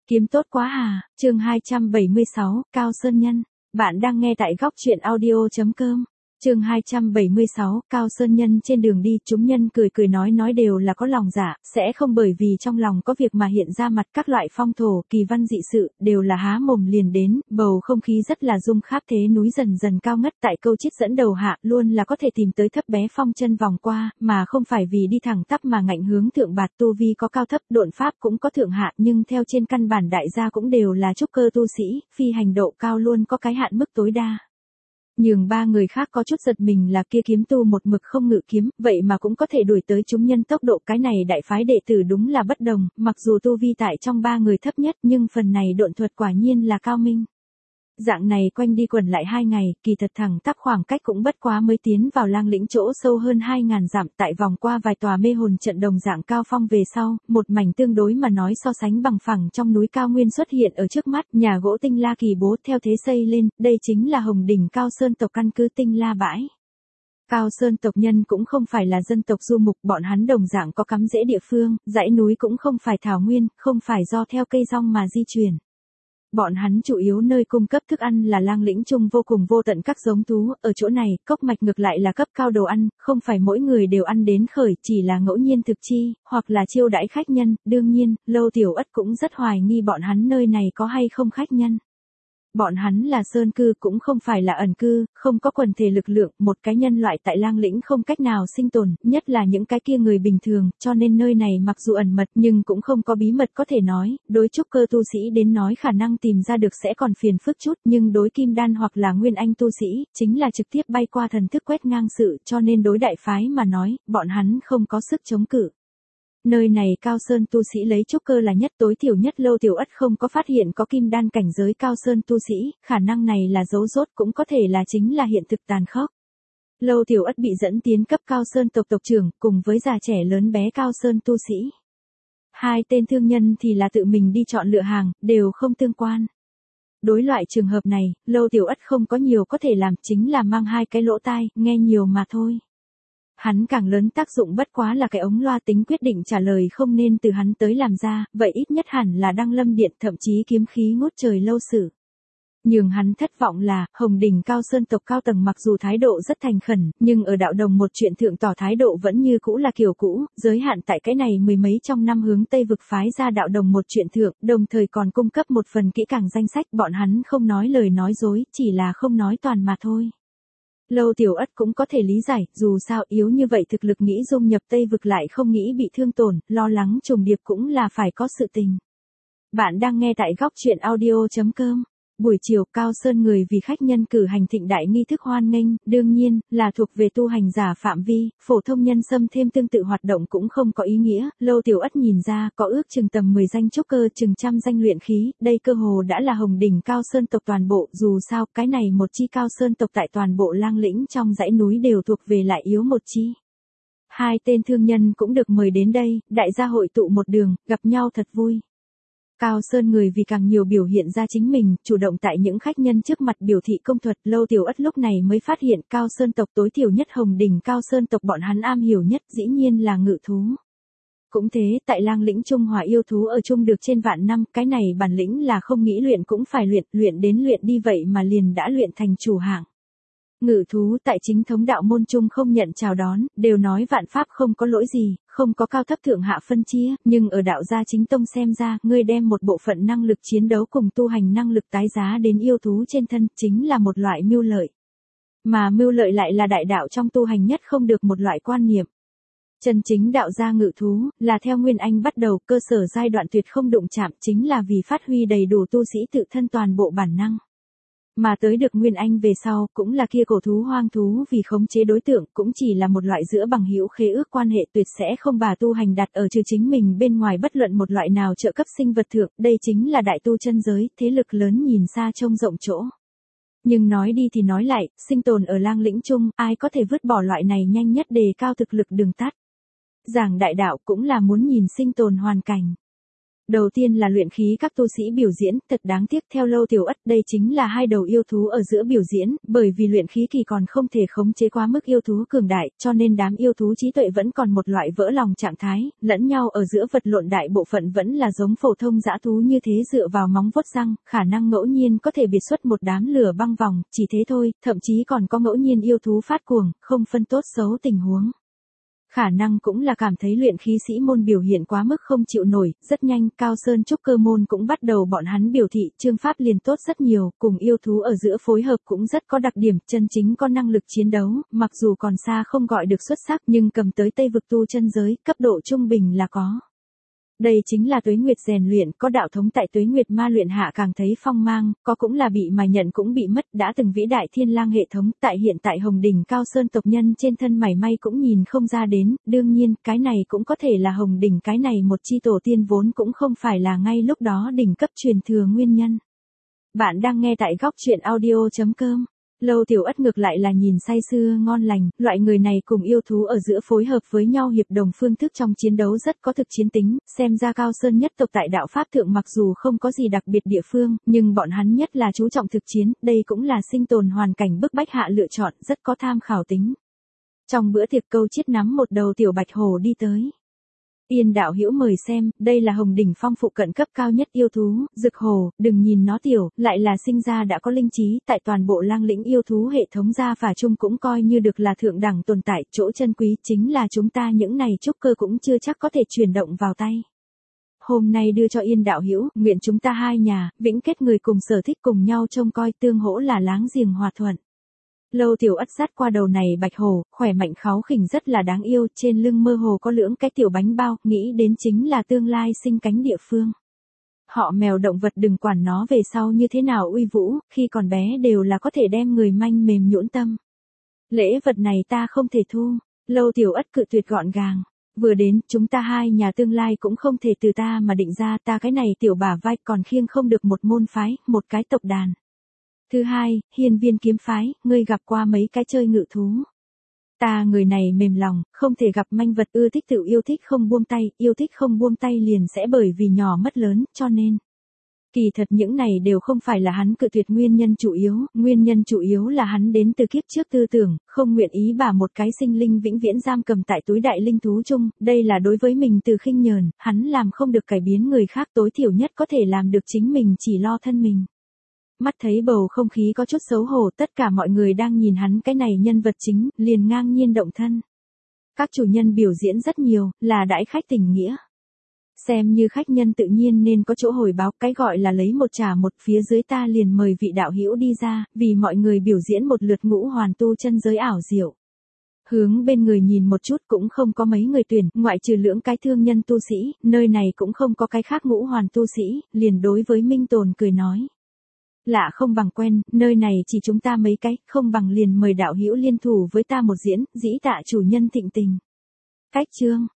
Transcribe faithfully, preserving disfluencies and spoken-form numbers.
Kiếm tốt quá à, chương hai trăm bảy mươi sáu, Cao Sơn Nhân. Bạn đang nghe tại góc truyện audio.com. Chương hai trăm bảy mươi sáu, Cao Sơn Nhân. Trên đường đi, chúng nhân cười cười nói nói đều là có lòng dạ, sẽ không bởi vì trong lòng có việc mà hiện ra mặt. Các loại phong thổ, kỳ văn dị sự, đều là há mồm liền đến, bầu không khí rất là rung khắp. Thế núi dần dần cao ngất, tại câu chít dẫn đầu hạ, luôn là có thể tìm tới thấp bé phong chân vòng qua, mà không phải vì đi thẳng tắp mà ngạnh hướng thượng bạt. Tu vi có cao thấp, độn pháp cũng có thượng hạ, nhưng theo trên căn bản đại gia cũng đều là trúc cơ tu sĩ, phi hành độ cao luôn có cái hạn mức tối đa. Nhường ba người khác có chút giật mình là kia kiếm tu một mực không ngự kiếm, vậy mà cũng có thể đuổi tới chúng nhân tốc độ. Cái này đại phái đệ tử đúng là bất đồng, mặc dù tu vi tại trong ba người thấp nhất nhưng phần này độn thuật quả nhiên là cao minh. Dạng này quanh đi quẩn lại hai ngày, kỳ thật thẳng tắp khoảng cách cũng bất quá mới tiến vào lang lĩnh chỗ sâu hơn hai ngàn dặm. Tại vòng qua vài tòa mê hồn trận đồng dạng cao phong về sau, một mảnh tương đối mà nói so sánh bằng phẳng trong núi cao nguyên xuất hiện ở trước mắt. Nhà gỗ Tinh La Kỳ bố theo thế xây lên, đây chính là Hồng Đỉnh Cao Sơn tộc căn cứ Tinh La bãi. Cao Sơn tộc nhân cũng không phải là dân tộc du mục, bọn hắn đồng dạng có cắm rễ địa phương, dãy núi cũng không phải thảo nguyên, không phải do theo cây rong mà di chuyển. Bọn hắn chủ yếu nơi cung cấp thức ăn là lang lĩnh chung vô cùng vô tận các giống thú, ở chỗ này, cốc mạch ngược lại là cấp cao đồ ăn, không phải mỗi người đều ăn đến khởi, chỉ là ngẫu nhiên thực chi, hoặc là chiêu đãi khách nhân. Đương nhiên, Lâu Tiểu Ất cũng rất hoài nghi bọn hắn nơi này có hay không khách nhân. Bọn hắn là sơn cư cũng không phải là ẩn cư, không có quần thể lực lượng, một cái nhân loại tại lang lĩnh không cách nào sinh tồn, nhất là những cái kia người bình thường, cho nên nơi này mặc dù ẩn mật nhưng cũng không có bí mật có thể nói, đối trúc cơ tu sĩ đến nói khả năng tìm ra được sẽ còn phiền phức chút, nhưng đối kim đan hoặc là nguyên anh tu sĩ, chính là trực tiếp bay qua thần thức quét ngang sự, cho nên đối đại phái mà nói, bọn hắn không có sức chống cự. Nơi này Cao Sơn tu sĩ lấy trúc cơ là nhất, tối thiểu nhất Lâu Tiểu Ất không có phát hiện có kim đan cảnh giới Cao Sơn tu sĩ, khả năng này là dấu rốt cũng có thể là chính là hiện thực tàn khốc. Lâu Tiểu Ất bị dẫn tiến cấp Cao Sơn tộc tộc trưởng, cùng với già trẻ lớn bé Cao Sơn tu sĩ. Hai tên thương nhân thì là tự mình đi chọn lựa hàng, đều không tương quan. Đối loại trường hợp này, Lâu Tiểu Ất không có nhiều có thể làm, chính là mang hai cái lỗ tai, nghe nhiều mà thôi. Hắn càng lớn tác dụng bất quá là cái ống loa, tính quyết định trả lời không nên từ hắn tới làm ra, vậy ít nhất hẳn là Đăng Lâm Điện, thậm chí kiếm khí ngút trời Lâu Sử. Nhường hắn thất vọng là, Hồng Đỉnh Cao Sơn tộc cao tầng mặc dù thái độ rất thành khẩn, nhưng ở đạo đồng một chuyện thượng tỏ thái độ vẫn như cũ là kiểu cũ, giới hạn tại cái này mười mấy trong năm hướng Tây vực phái ra đạo đồng một chuyện thượng, đồng thời còn cung cấp một phần kỹ càng danh sách. Bọn hắn không nói lời nói dối, chỉ là không nói toàn mà thôi. Lâu Tiểu Ất cũng có thể lý giải, dù sao yếu như vậy thực lực nghĩ dung nhập Tây vực lại không nghĩ bị thương tổn, lo lắng trùng điệp cũng là phải có sự tình. Bạn đang nghe tại góc truyện audio.com. Buổi chiều, Cao Sơn người vì khách nhân cử hành thịnh đại nghi thức hoan nghênh, đương nhiên, là thuộc về tu hành giả phạm vi, phổ thông nhân xâm thêm tương tự hoạt động cũng không có ý nghĩa. Lâu Tiểu Ất nhìn ra, có ước chừng tầm mười danh trúc cơ, chừng trăm danh luyện khí, đây cơ hồ đã là Hồng Đỉnh Cao Sơn tộc toàn bộ, dù sao, cái này một chi Cao Sơn tộc tại toàn bộ lang lĩnh trong dãy núi đều thuộc về lại yếu một chi. Hai tên thương nhân cũng được mời đến đây, đại gia hội tụ một đường, gặp nhau thật vui. Cao Sơn người vì càng nhiều biểu hiện ra chính mình, chủ động tại những khách nhân trước mặt biểu thị công thuật. Lâu Tiểu Ất lúc này mới phát hiện Cao Sơn tộc tối thiểu nhất Hồng Đỉnh Cao Sơn tộc bọn hắn am hiểu nhất dĩ nhiên là ngự thú. Cũng thế, tại lang lĩnh Trung Hòa yêu thú ở chung được trên vạn năm, cái này bản lĩnh là không nghĩ luyện cũng phải luyện, luyện đến luyện đi vậy mà liền đã luyện thành chủ hạng. Ngự thú tại chính thống đạo môn chung không nhận chào đón, đều nói vạn pháp không có lỗi gì, không có cao thấp thượng hạ phân chia, nhưng ở đạo gia chính tông xem ra, ngươi đem một bộ phận năng lực chiến đấu cùng tu hành năng lực tái giá đến yêu thú trên thân, chính là một loại mưu lợi. Mà mưu lợi lại là đại đạo trong tu hành nhất không được một loại quan niệm. Chân chính đạo gia ngự thú, là theo Nguyên Anh bắt đầu, cơ sở giai đoạn tuyệt không đụng chạm, chính là vì phát huy đầy đủ tu sĩ tự thân toàn bộ bản năng. Mà tới được Nguyên Anh về sau, cũng là kia cổ thú hoang thú vì khống chế đối tượng, cũng chỉ là một loại giữa bằng hữu khế ước quan hệ, tuyệt sẽ không bà tu hành đặt ở trừ chính mình bên ngoài bất luận một loại nào trợ cấp sinh vật thượng, đây chính là đại tu chân giới, thế lực lớn nhìn xa trông rộng chỗ. Nhưng nói đi thì nói lại, sinh tồn ở lang lĩnh chung, ai có thể vứt bỏ loại này nhanh nhất đề cao thực lực đường tắt. Giảng đại đạo cũng là muốn nhìn sinh tồn hoàn cảnh. Đầu tiên là luyện khí các tu sĩ biểu diễn, thật đáng tiếc theo Lâu Tiểu Ất đây chính là hai đầu yêu thú ở giữa biểu diễn, bởi vì luyện khí kỳ còn không thể khống chế quá mức yêu thú cường đại, cho nên đám yêu thú trí tuệ vẫn còn một loại vỡ lòng trạng thái, lẫn nhau ở giữa vật lộn đại bộ phận vẫn là giống phổ thông dã thú như thế dựa vào móng vuốt răng, khả năng ngẫu nhiên có thể biệt xuất một đám lửa băng vòng, chỉ thế thôi, thậm chí còn có ngẫu nhiên yêu thú phát cuồng, không phân tốt xấu tình huống. Khả năng cũng là cảm thấy luyện khí sĩ môn biểu hiện quá mức không chịu nổi, rất nhanh Cao Sơn trúc cơ môn cũng bắt đầu bọn hắn biểu thị chương pháp liền tốt rất nhiều, cùng yêu thú ở giữa phối hợp cũng rất có đặc điểm, chân chính có năng lực chiến đấu, mặc dù còn xa không gọi được xuất sắc nhưng cầm tới Tây vực tu chân giới, cấp độ trung bình là có. Đây chính là tuế nguyệt rèn luyện, có đạo thống tại tuế nguyệt ma luyện hạ càng thấy phong mang, có cũng là bị mà nhận cũng bị mất, đã từng vĩ đại thiên lang hệ thống, tại hiện tại Hồng Đỉnh Cao Sơn tộc nhân trên thân mảy may cũng nhìn không ra đến, đương nhiên, cái này cũng có thể là Hồng Đỉnh cái này một chi tổ tiên vốn cũng không phải là ngay lúc đó đỉnh cấp truyền thừa nguyên nhân. Bạn đang nghe tại góc truyện audio chấm com. Lâu Tiểu Ất ngược lại là nhìn say sưa ngon lành, loại người này cùng yêu thú ở giữa phối hợp với nhau hiệp đồng phương thức trong chiến đấu rất có thực chiến tính, xem ra Cao Sơn nhất tộc tại đạo pháp thượng mặc dù không có gì đặc biệt địa phương, nhưng bọn hắn nhất là chú trọng thực chiến, đây cũng là sinh tồn hoàn cảnh bức bách hạ lựa chọn, rất có tham khảo tính. Trong bữa tiệc câu chiết nắm một đầu tiểu bạch hổ đi tới. Yên đạo hữu mời xem, đây là Hồng Đỉnh Phong phụ cận cấp cao nhất yêu thú, Dực Hổ, đừng nhìn nó tiểu, lại là sinh ra đã có linh trí, tại toàn bộ lang lĩnh yêu thú hệ thống gia phả chung cũng coi như được là thượng đẳng tồn tại, chỗ chân quý chính là chúng ta những này trúc cơ cũng chưa chắc có thể chuyển động vào tay. Hôm nay đưa cho Yên đạo hữu, nguyện chúng ta hai nhà, vĩnh kết người cùng sở thích cùng nhau trông coi tương hỗ là láng giềng hòa thuận. Lâu Tiểu Ất sát qua đầu này bạch hổ, khỏe mạnh kháu khỉnh rất là đáng yêu, trên lưng mơ hồ có lưỡng cái tiểu bánh bao, nghĩ đến chính là tương lai sinh cánh địa phương. Họ mèo động vật đừng quản nó về sau như thế nào uy vũ, khi còn bé đều là có thể đem người manh mềm nhũn tâm. Lễ vật này ta không thể thu, Lâu Tiểu Ất cự tuyệt gọn gàng. Vừa đến, chúng ta hai nhà tương lai cũng không thể từ ta mà định ra, ta cái này tiểu bả vai còn khiêng không được một môn phái, một cái tộc đàn. Thứ hai, Hiên Viên kiếm phái, ngươi gặp qua mấy cái chơi ngự thú. Ta người này mềm lòng, không thể gặp manh vật, ưa thích tự yêu thích không buông tay, yêu thích không buông tay liền sẽ bởi vì nhỏ mất lớn, cho nên. Kỳ thật những này đều không phải là hắn cự tuyệt nguyên nhân chủ yếu, nguyên nhân chủ yếu là hắn đến từ kiếp trước tư tưởng, không nguyện ý bà một cái sinh linh vĩnh viễn giam cầm tại túi đại linh thú chung, đây là đối với mình từ khinh nhờn, hắn làm không được cải biến người khác, tối thiểu nhất có thể làm được chính mình chỉ lo thân mình. Mắt thấy bầu không khí có chút xấu hổ, tất cả mọi người đang nhìn hắn cái này nhân vật chính, liền ngang nhiên động thân. Các chủ nhân biểu diễn rất nhiều, là đãi khách tình nghĩa. Xem như khách nhân tự nhiên nên có chỗ hồi báo, cái gọi là lấy một trả một, phía dưới ta liền mời vị đạo hữu đi ra, vì mọi người biểu diễn một lượt ngũ hoàn tu chân giới ảo diệu. Hướng bên người nhìn một chút cũng không có mấy người tuyển, ngoại trừ lưỡng cái thương nhân tu sĩ, nơi này cũng không có cái khác ngũ hoàn tu sĩ, liền đối với Minh Tồn cười nói. Lạ không bằng quen, nơi này chỉ chúng ta mấy cái, không bằng liền mời đạo hữu liên thủ với ta một diễn, dĩ tạ chủ nhân thịnh tình. Cách chương,